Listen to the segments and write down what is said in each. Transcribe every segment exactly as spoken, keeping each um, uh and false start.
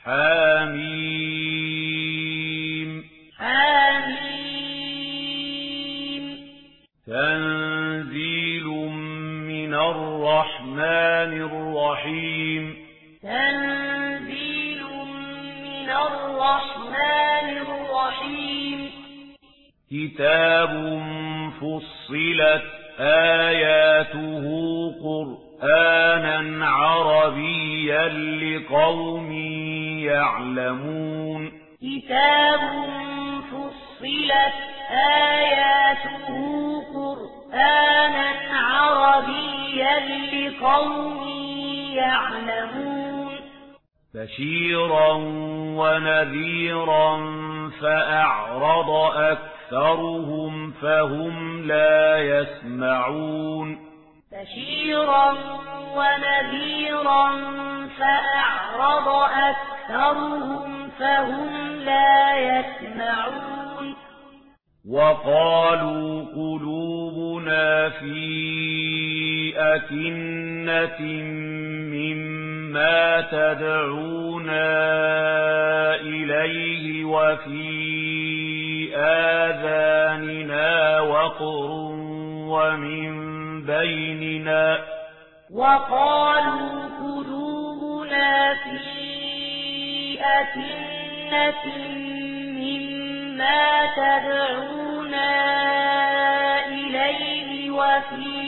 حميم حميم تنزيل من الرحمن الرحيم تنزيل من الرحمن الرحيم كتاب فصلت آياته قرآنا عربيا لقوم يعلمون كتاب فصلت آياته قرآنا عربيا لقوم يعلمون بشيرا ونذيرا فأعرض أكثرهم فهم لا يسمعون بشيرا ونذيرا فأعرض أكثرهم فهم لا يسمعون وقالوا قلوبنا في أكنة مما تدعونا إليه وفي آذاننا وقر ومن بيننا وقالوا قلوبنا في أكنة مما تدعونا إليه وفي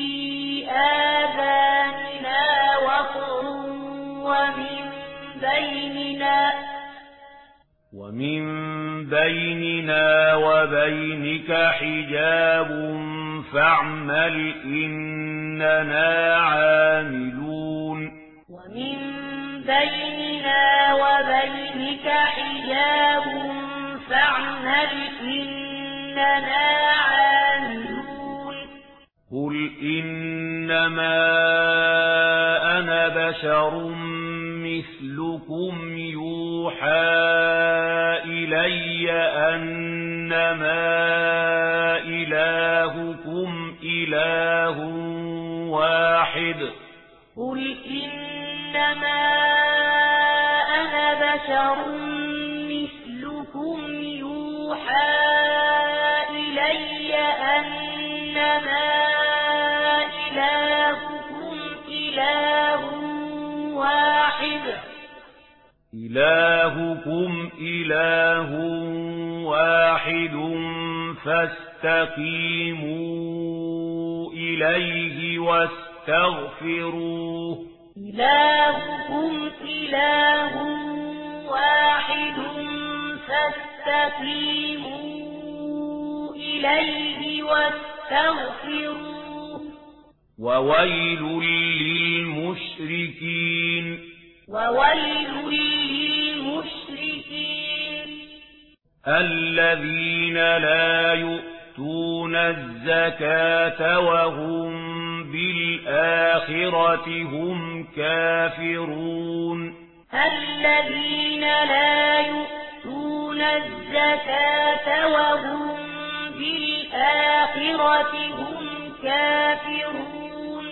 آذاننا وقر ومن بيننا ومن بيننا وبينك حجاب فاعمل إننا عاملون ومن بيننا وبينك حجاب فاعمل إننا عاملون قل إنما أنا بشر مثلكم يوحى إلي أنما إلهكم إله واحد قل إنما أنا بشر مثلكم يوحى إلي أنما إلهكم إله واحد إلهكم إله واحد فاستقيموا إليه واستغفروه إلهكم إله واحد فاستقيموا إليه واستغفروه وويل للمشركين وويل للمشركين الذين لا يؤتون الزكاة وهم بالآخرة هم كافرون الذين لا يؤتون الزكاة وهم بالآخرة هم كافرون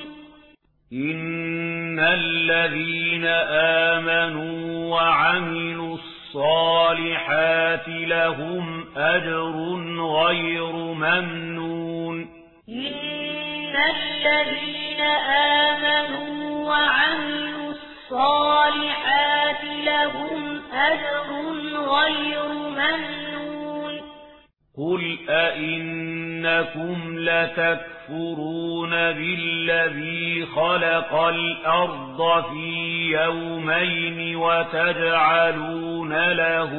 إن الذين آمنوا وعملوا الصالحات لهم أجر غير ممنون إن الذين آمنوا وعملوا الصالحات لهم أجر غير ممنون قل أئنكم لتكفرون بالذي خلق الأرض في يومين وتجعلون له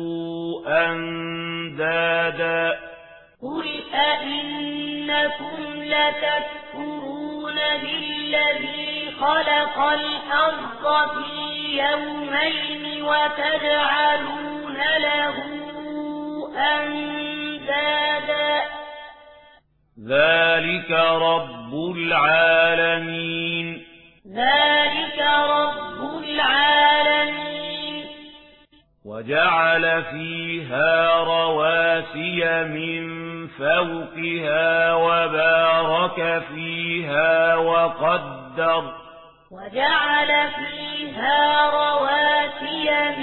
أندادا قل أئنكم لتكفرون بالذي خلق الأرض في يومين وتجعلون له أندادا ذلك رب العالمين ذلك رب العالمين وجعل فيها رواسي من فوقها وبارك فيها وقدر وجعل فيها رواسي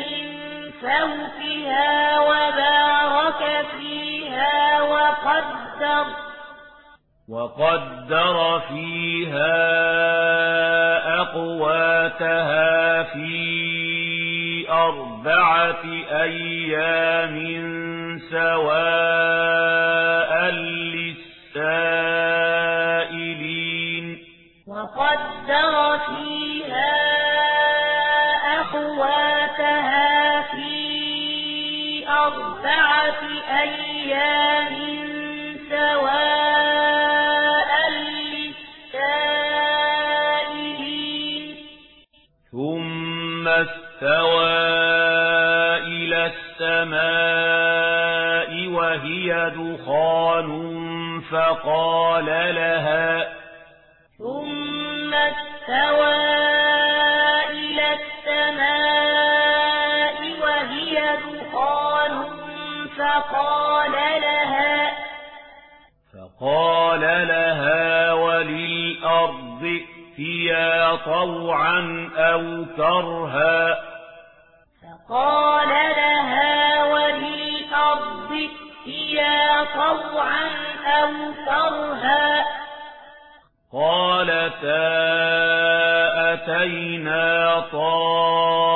فوقها وبارك فيها وقدر وقدر فيها أقواتها في أربعة أيام سواء للسائلين وقدر فيها أقواتها في أربعة أيام سواء للسائلين ثم استوى إلى السماء وهي دخان فقال لها ثم استوى إلى السماء وهي دخان فقال لها فقال لها وللأرض ائتيا طوعا أو كرها فقال لها وللأرض ائتيا طوعا أو كرها قالتا أتينا طائعين